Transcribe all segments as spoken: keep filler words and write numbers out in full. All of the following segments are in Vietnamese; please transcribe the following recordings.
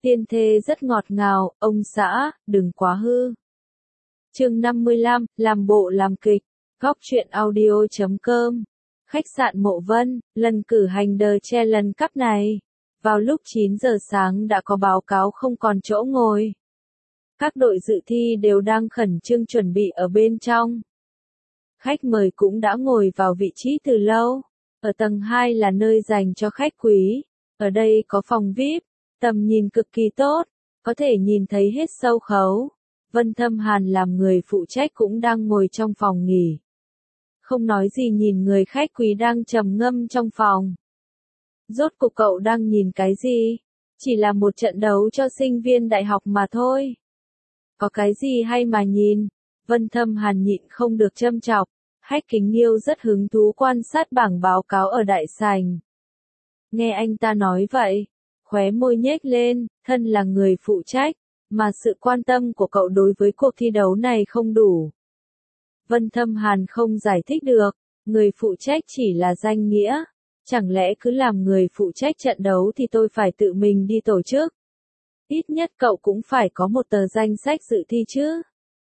Tiên thê rất ngọt ngào, ông xã, đừng quá hư. Chương năm mươi lăm, làm bộ làm kịch. Góc truyện audio chấm com. Khách sạn Mộ Vân, lần cử hành The Challenge Cup này. Vào lúc chín giờ sáng đã có báo cáo không còn chỗ ngồi. Các đội dự thi đều đang khẩn trương chuẩn bị ở bên trong. Khách mời cũng đã ngồi vào vị trí từ lâu. Ở tầng hai là nơi dành cho khách quý. Ở đây có phòng vi ai pi, tầm nhìn cực kỳ tốt, có thể nhìn thấy hết sâu khấu. Vân Thâm Hàn làm người phụ trách cũng đang ngồi trong phòng nghỉ. Không nói gì nhìn người khách quý đang trầm ngâm trong phòng. Rốt cuộc cậu đang nhìn cái gì? Chỉ là một trận đấu cho sinh viên đại học mà thôi. Có cái gì hay mà nhìn? Vân Thâm Hàn nhịn không được châm chọc. Hách Kính Nghiêu rất hứng thú quan sát bảng báo cáo ở đại sảnh. Nghe anh ta nói vậy, khóe môi nhếch lên, thân là người phụ trách, mà sự quan tâm của cậu đối với cuộc thi đấu này không đủ. Vân Thâm Hàn không giải thích được, người phụ trách chỉ là danh nghĩa. Chẳng lẽ cứ làm người phụ trách trận đấu thì tôi phải tự mình đi tổ chức? Ít nhất cậu cũng phải có một tờ danh sách dự thi chứ.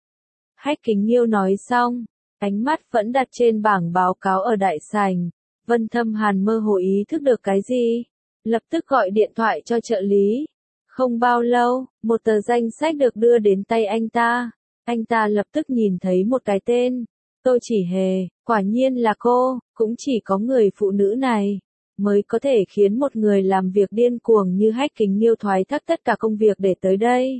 Hách Kính Nghiêu nói xong, ánh mắt vẫn đặt trên bảng báo cáo ở đại sảnh. Vân Thâm Hàn mơ hồ ý thức được cái gì, lập tức gọi điện thoại cho trợ lý. Không bao lâu, một tờ danh sách được đưa đến tay anh ta. Anh ta lập tức nhìn thấy một cái tên. Tô Chỉ Hề, quả nhiên là cô, cũng chỉ có người phụ nữ này mới có thể khiến một người làm việc điên cuồng như Hách Kính Nghiêu thoái thác tất cả công việc để tới đây.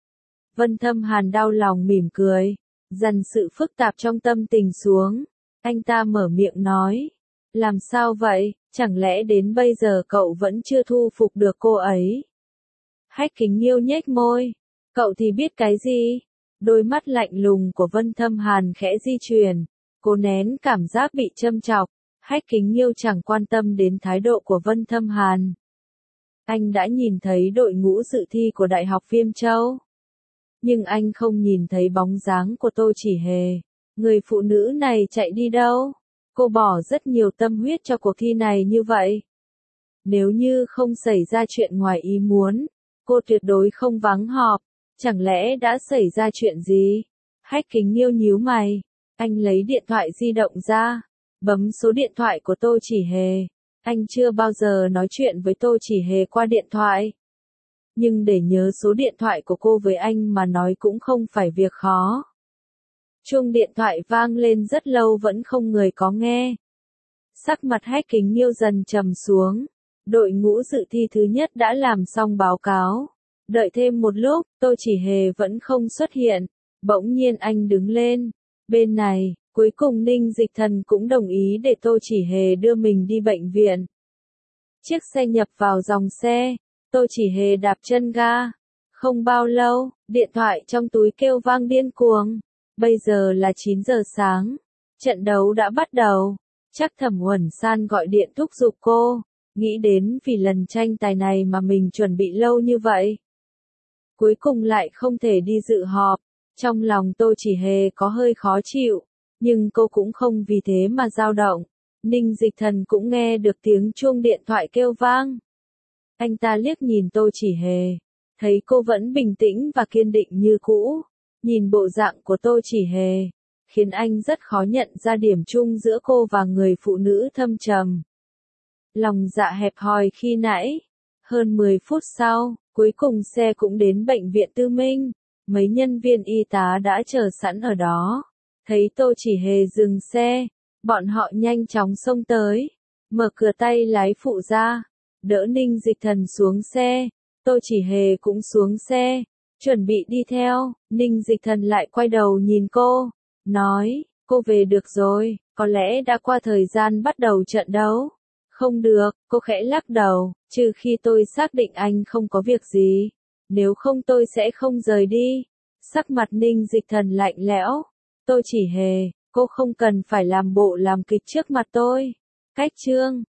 Vân Thâm Hàn đau lòng mỉm cười, dằn sự phức tạp trong tâm tình xuống. Anh ta mở miệng nói, làm sao vậy, chẳng lẽ đến bây giờ cậu vẫn chưa thu phục được cô ấy? Hách Kính Nghiêu nhếch môi, cậu thì biết cái gì? Đôi mắt lạnh lùng của Vân Thâm Hàn khẽ di chuyển, cố nén cảm giác bị châm chọc. Hách Kính Nghiêu chẳng quan tâm đến thái độ của Vân Thâm Hàn. Anh đã nhìn thấy đội ngũ dự thi của Đại học Viêm Châu. Nhưng anh không nhìn thấy bóng dáng của Tô Chỉ Hề. Người phụ nữ này chạy đi đâu? Cô bỏ rất nhiều tâm huyết cho cuộc thi này như vậy. Nếu như không xảy ra chuyện ngoài ý muốn, cô tuyệt đối không vắng họp. Chẳng lẽ đã xảy ra chuyện gì? Hách Kính Nghiêu nhíu mày. Anh lấy điện thoại di động ra, bấm số điện thoại của Tô Chỉ Hề. Anh chưa bao giờ nói chuyện với Tô Chỉ Hề qua điện thoại. Nhưng để nhớ số điện thoại của cô với anh mà nói cũng không phải việc khó. Chuông điện thoại vang lên rất lâu vẫn không người có nghe. Sắc mặt Hách Kính Nghiêu dần trầm xuống. Đội ngũ dự thi thứ nhất đã làm xong báo cáo. Đợi thêm một lúc, Tô Chỉ Hề vẫn không xuất hiện. Bỗng nhiên anh đứng lên. Bên này, cuối cùng Ninh Dịch Thần cũng đồng ý để Tô Chỉ Hề đưa mình đi bệnh viện. Chiếc xe nhập vào dòng xe. Tô Chỉ Hề đạp chân ga. Không bao lâu, điện thoại trong túi kêu vang điên cuồng. Bây giờ là chín giờ sáng. Trận đấu đã bắt đầu. Chắc Thẩm Uẩn San gọi điện thúc giục cô. Nghĩ đến vì lần tranh tài này mà mình chuẩn bị lâu như vậy. Cuối cùng lại không thể đi dự họp. Trong lòng Tô Chỉ Hề có hơi khó chịu. Nhưng cô cũng không vì thế mà dao động. Ninh Dịch Thần cũng nghe được tiếng chuông điện thoại kêu vang. Anh ta liếc nhìn Tô Chỉ Hề. Thấy cô vẫn bình tĩnh và kiên định như cũ. Nhìn bộ dạng của Tô Chỉ Hề. Khiến anh rất khó nhận ra điểm chung giữa cô và người phụ nữ thâm trầm. Lòng dạ hẹp hòi khi nãy. Hơn mười phút sau, cuối cùng xe cũng đến bệnh viện Tư Minh. Mấy nhân viên y tá đã chờ sẵn ở đó. Thấy Tô Chỉ Hề dừng xe, bọn họ nhanh chóng xông tới. Mở cửa tay lái phụ ra. Đỡ Ninh Dịch Thần xuống xe. Tô Chỉ Hề cũng xuống xe. Chuẩn bị đi theo. Ninh Dịch Thần lại quay đầu nhìn cô. Nói, cô về được rồi. Có lẽ đã qua thời gian bắt đầu trận đấu. Không được, cô khẽ lắc đầu. Trừ khi tôi xác định anh không có việc gì. Nếu không tôi sẽ không rời đi. Sắc mặt Ninh Dịch Thần lạnh lẽo. Tô Chỉ Hề, cô không cần phải làm bộ làm kịch trước mặt tôi. Cách chương.